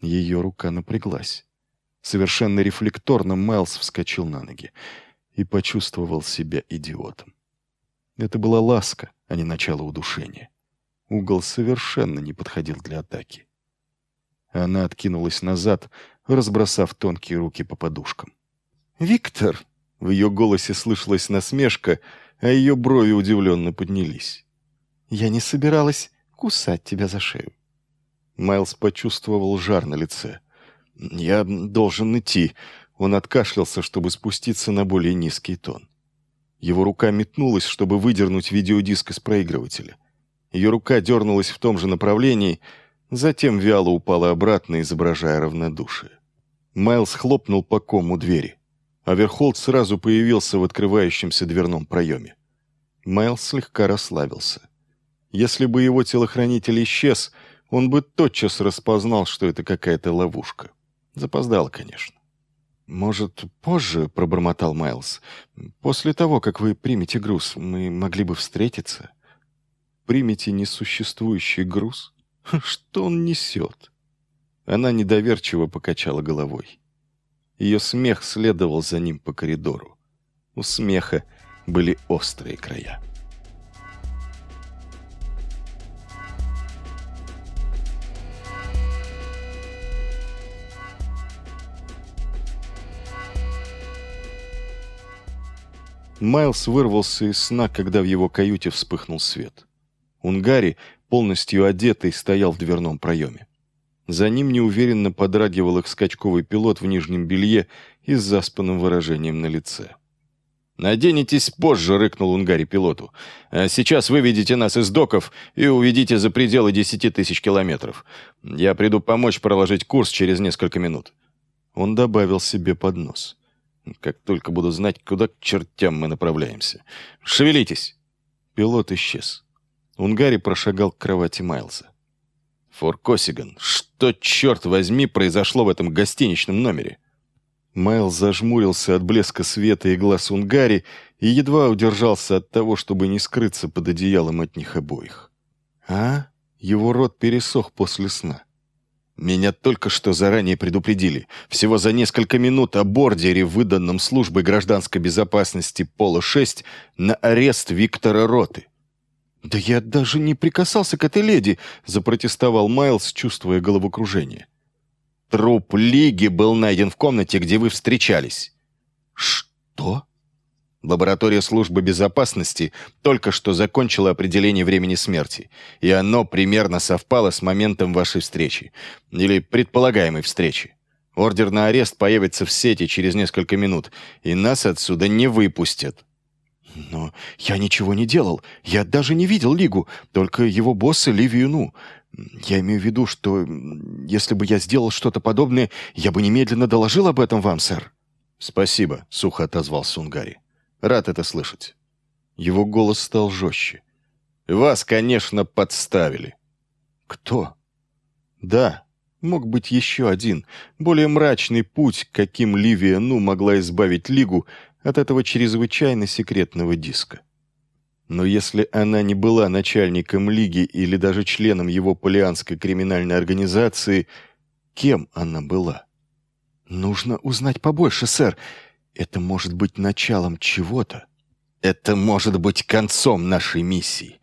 Ее рука напряглась. Совершенно рефлекторно Майлз вскочил на ноги и почувствовал себя идиотом. Это была ласка, а не начало удушения. Угол совершенно не подходил для атаки. Она откинулась назад, разбросав тонкие руки по подушкам. «Виктор!» — в ее голосе слышалась насмешка, а ее брови удивленно поднялись. «Я не собиралась кусать тебя за шею». Майлз почувствовал жар на лице. «Я должен идти». Он откашлялся, чтобы спуститься на более низкий тон. Его рука метнулась, чтобы выдернуть видеодиск из проигрывателя. Ее рука дернулась в том же направлении, затем вяло упала обратно, изображая равнодушие. Майлз хлопнул по кому двери. Аверхолд сразу появился в открывающемся дверном проеме. Майлз слегка расслабился. Если бы его телохранитель исчез, он бы тотчас распознал, что это какая-то ловушка. Запоздало, конечно. «Может, позже?» — пробормотал Майлз. «После того, как вы примете груз, мы могли бы встретиться». «Примете несуществующий груз? Что он несет?» Она недоверчиво покачала головой. Ее смех следовал за ним по коридору. У смеха были острые края. Майлз вырвался из сна, когда в его каюте вспыхнул свет. Унгари, полностью одетый, стоял в дверном проеме. За ним неуверенно подрагивал их скачковый пилот в нижнем белье и с заспанным выражением на лице. «Наденетесь позже», — рыкнул Унгари пилоту. «А сейчас выведите нас из доков и уведите за пределы 10 тысяч километров. Я приду помочь проложить курс через несколько минут». Он добавил себе под нос. «Как только буду знать, куда к чертям мы направляемся. Шевелитесь!» Пилот исчез. Унгари прошагал к кровати Майлза. «Фор Косиган, что, черт возьми, произошло в этом гостиничном номере?» Майлз зажмурился от блеска света и глаз Унгари и едва удержался от того, чтобы не скрыться под одеялом от них обоих. «А?» Его рот пересох после сна. «Меня только что заранее предупредили. Всего за несколько минут о бордере, выданном службой гражданской безопасности Пола-6, на арест Виктора Роты». «Да я даже не прикасался к этой леди», — запротестовал Майлз, чувствуя головокружение. «Труп Лиги был найден в комнате, где вы встречались». «Что?» Лаборатория службы безопасности только что закончила определение времени смерти, и оно примерно совпало с моментом вашей встречи, или предполагаемой встречи. Ордер на арест появится в сети через несколько минут, и нас отсюда не выпустят». «Но я ничего не делал. Я даже не видел Лигу, только его босса Ливию Ну. Я имею в виду, что если бы я сделал что-то подобное, я бы немедленно доложил об этом вам, сэр». «Спасибо», — сухо отозвался Унгари. «Рад это слышать». Его голос стал жестче. «Вас, конечно, подставили». «Кто?» «Да, мог быть еще один, более мрачный путь, каким Ливия Ну могла избавить Лигу от этого чрезвычайно секретного диска. Но если она не была начальником Лиги или даже членом его полианской криминальной организации, кем она была? Нужно узнать побольше, сэр. Это может быть началом чего-то. Это может быть концом нашей миссии.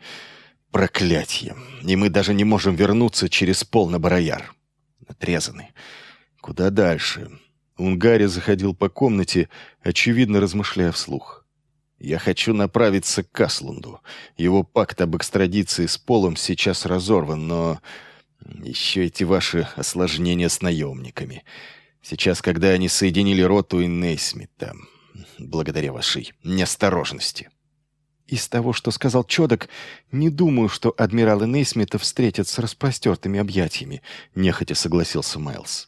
Проклятье. И мы даже не можем вернуться через пол на Барояр. Отрезаны. Куда дальше? Унгари заходил по комнате, очевидно размышляя вслух. «Я хочу направиться к Аслунду. Его пакт об экстрадиции с Полом сейчас разорван, но еще эти ваши осложнения с наемниками. Сейчас, когда они соединили Роту и Нейсмита, благодаря вашей неосторожности». «Из того, что сказал Чодок, не думаю, что адмиралы Нейсмита встретят с распростертыми объятиями», — нехотя согласился Майлз.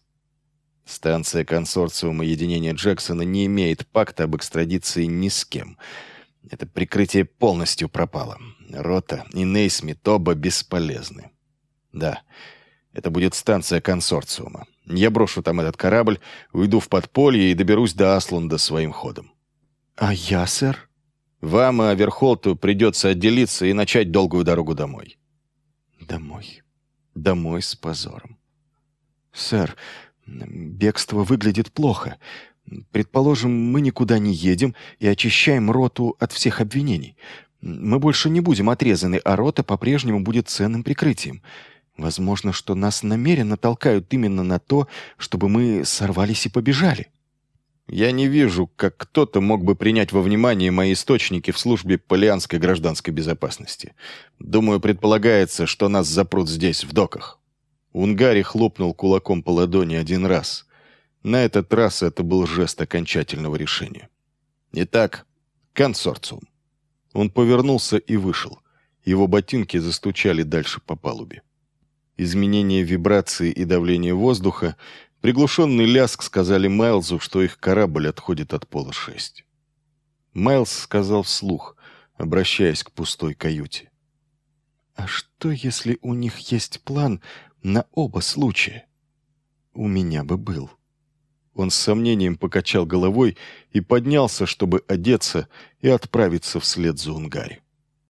«Станция консорциума единения Джексона не имеет пакта об экстрадиции ни с кем. Это прикрытие полностью пропало. Рота и Нейсмит оба бесполезны. Да, это будет станция консорциума. Я брошу там этот корабль, уйду в подполье и доберусь до Аслунда своим ходом». «А я, сэр?» «Вам и Аверхолту придется отделиться и начать долгую дорогу домой». «Домой. Домой с позором». «Сэр, бегство выглядит плохо. Предположим, мы никуда не едем и очищаем роту от всех обвинений. Мы больше не будем отрезаны, а рота по-прежнему будет ценным прикрытием. Возможно, что нас намеренно толкают именно на то, чтобы мы сорвались и побежали». «Я не вижу, как кто-то мог бы принять во внимание мои источники в службе Полианской гражданской безопасности. Думаю, предполагается, что нас запрут здесь, в доках». Унгари хлопнул кулаком по ладони один раз. На этот раз это был жест окончательного решения. «Итак, консорциум». Он повернулся и вышел. Его ботинки застучали дальше по палубе. Изменение вибрации и давления воздуха, приглушенный лязг сказали Майлзу, что их корабль отходит от пола 6. Майлз сказал вслух, обращаясь к пустой каюте: «А что, если у них есть план на оба случая? У меня бы был». Он с сомнением покачал головой и поднялся, чтобы одеться и отправиться вслед за Унгари.